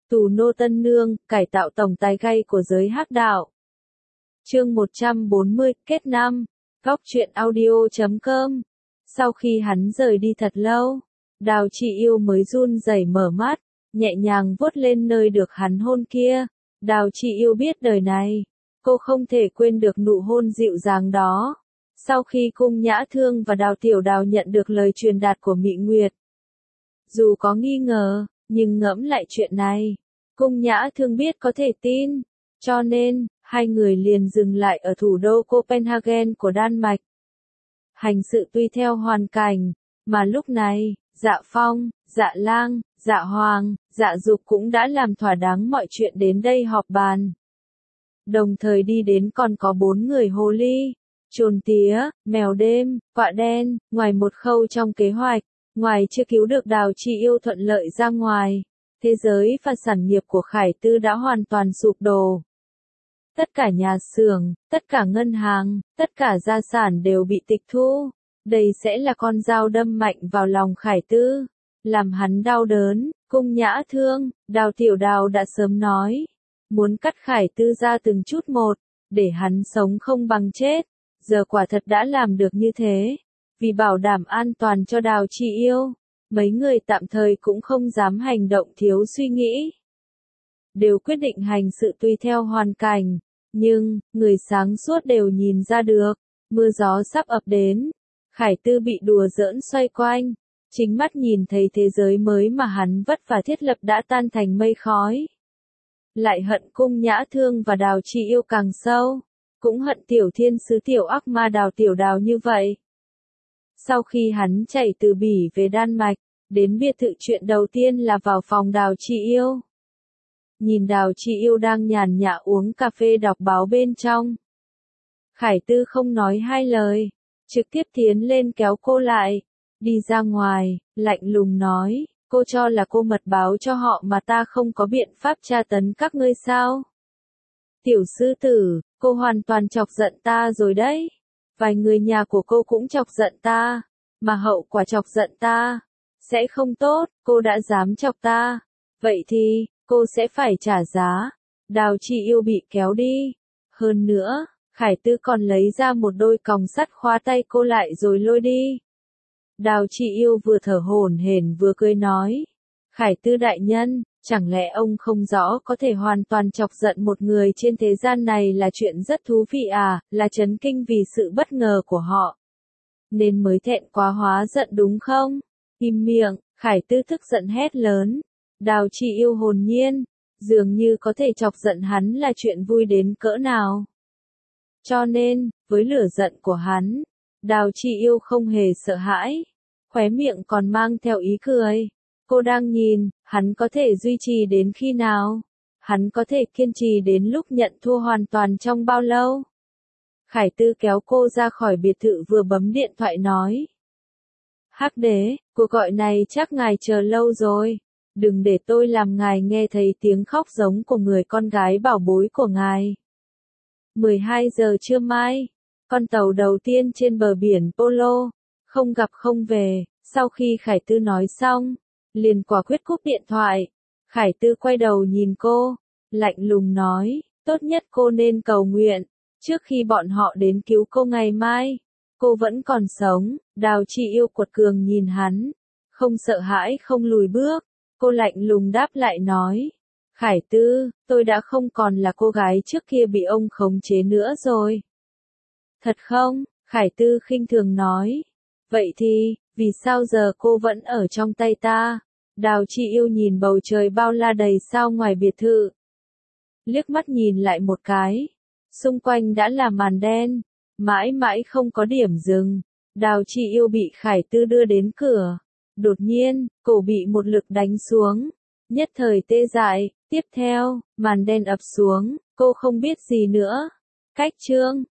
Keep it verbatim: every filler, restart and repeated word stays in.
Tù nô tân nương, cải tạo tổng tài gay của giới hắc đạo. Chương một trăm bốn mươi, kết năm. Góc truyện audio chấm com. Sau khi hắn rời đi thật lâu, Đào Chị Yêu mới run rẩy mở mắt, nhẹ nhàng vuốt lên nơi được hắn hôn kia. Đào Chị Yêu biết đời này, cô không thể quên được nụ hôn dịu dàng đó. Sau khi Cung Nhã Thương và Đào Tiểu Đào nhận được lời truyền đạt của Mị Nguyệt, dù có nghi ngờ, nhưng ngẫm lại chuyện này, Cung Nhã Thương biết có thể tin, cho nên, hai người liền dừng lại ở thủ đô Copenhagen của Đan Mạch. Hành sự tùy theo hoàn cảnh, mà lúc này, Dạ Phong, Dạ Lang, Dạ Hoàng, Dạ Dục cũng đã làm thỏa đáng mọi chuyện đến đây họp bàn. Đồng thời đi đến còn có bốn người hồ ly, trồn tía, mèo đêm, quạ đen, ngoài một khâu trong kế hoạch, ngoài chưa cứu được Đào Chị Yêu thuận lợi ra ngoài, thế giới và sản nghiệp của Khải Tư đã hoàn toàn sụp đổ. Tất cả nhà xưởng, tất cả ngân hàng, tất cả gia sản đều bị tịch thu. Đây sẽ là con dao đâm mạnh vào lòng Khải Tư, làm hắn đau đớn. Cung Nhã Thương, Đào Tiểu Đào đã sớm nói, muốn cắt Khải Tư ra từng chút một, để hắn sống không bằng chết. Giờ quả thật đã làm được như thế. Vì bảo đảm an toàn cho Đào Chị Yêu, mấy người tạm thời cũng không dám hành động thiếu suy nghĩ. Đều quyết định hành sự tùy theo hoàn cảnh, nhưng, người sáng suốt đều nhìn ra được, mưa gió sắp ập đến. Khải Tư bị đùa giỡn xoay quanh, chính mắt nhìn thấy thế giới mới mà hắn vất vả thiết lập đã tan thành mây khói. Lại hận Cung Nhã Thương và Đào Chị Yêu càng sâu, cũng hận tiểu thiên sứ tiểu ác ma Đào Tiểu Đào như vậy. Sau khi hắn chạy từ Bỉ về Đan Mạch, đến biệt thự chuyện đầu tiên là vào phòng Đào Chị Yêu. Nhìn Đào Chị Yêu đang nhàn nhã uống cà phê đọc báo bên trong. Khải Tư không nói hai lời, trực tiếp tiến lên kéo cô lại, đi ra ngoài, lạnh lùng nói, cô cho là cô mật báo cho họ mà ta không có biện pháp tra tấn các ngươi sao? Tiểu sư tử, cô hoàn toàn chọc giận ta rồi đấy. Vài người nhà của cô cũng chọc giận ta, mà hậu quả chọc giận ta sẽ không tốt, cô đã dám chọc ta, vậy thì, cô sẽ phải trả giá. Đào Chị Yêu bị kéo đi. Hơn nữa, Khải Tư còn lấy ra một đôi còng sắt khóa tay cô lại rồi lôi đi. Đào Chị Yêu vừa thở hổn hển vừa cười nói, Khải Tư đại nhân, chẳng lẽ ông không rõ có thể hoàn toàn chọc giận một người trên thế gian này là chuyện rất thú vị à, là chấn kinh vì sự bất ngờ của họ, nên mới thẹn quá hóa giận đúng không? Im miệng, Khải Tư tức giận hét lớn. Đào Chị Yêu hồn nhiên, dường như có thể chọc giận hắn là chuyện vui đến cỡ nào. Cho nên, với lửa giận của hắn, Đào Chị Yêu không hề sợ hãi, khóe miệng còn mang theo ý cười. Cô đang nhìn, hắn có thể duy trì đến khi nào? Hắn có thể kiên trì đến lúc nhận thua hoàn toàn trong bao lâu? Khải Tư kéo cô ra khỏi biệt thự vừa bấm điện thoại nói. Hắc đế, cuộc gọi này chắc ngài chờ lâu rồi. Đừng để tôi làm ngài nghe thấy tiếng khóc giống của người con gái bảo bối của ngài. mười hai giờ trưa mai, con tàu đầu tiên trên bờ biển Polo, không gặp không về. Sau khi Khải Tư nói xong, liền quả quyết cúp điện thoại. Khải Tư quay đầu nhìn cô, lạnh lùng nói, tốt nhất cô nên cầu nguyện, trước khi bọn họ đến cứu cô ngày mai, cô vẫn còn sống. Đào Chị Yêu quật cường nhìn hắn, không sợ hãi không lùi bước. Cô lạnh lùng đáp lại nói, Khải Tư, tôi đã không còn là cô gái trước kia bị ông khống chế nữa rồi. Thật không? Khải Tư khinh thường nói. Vậy thì, vì sao giờ cô vẫn ở trong tay ta? Đào Chị Yêu nhìn bầu trời bao la đầy sao ngoài biệt thự. Liếc mắt nhìn lại một cái. Xung quanh đã là màn đen. Mãi mãi không có điểm dừng. Đào Chị Yêu bị Khải Tư đưa đến cửa. Đột nhiên, cổ bị một lực đánh xuống. Nhất thời tê dại. Tiếp theo, màn đen ập xuống. Cô không biết gì nữa. Cách chương.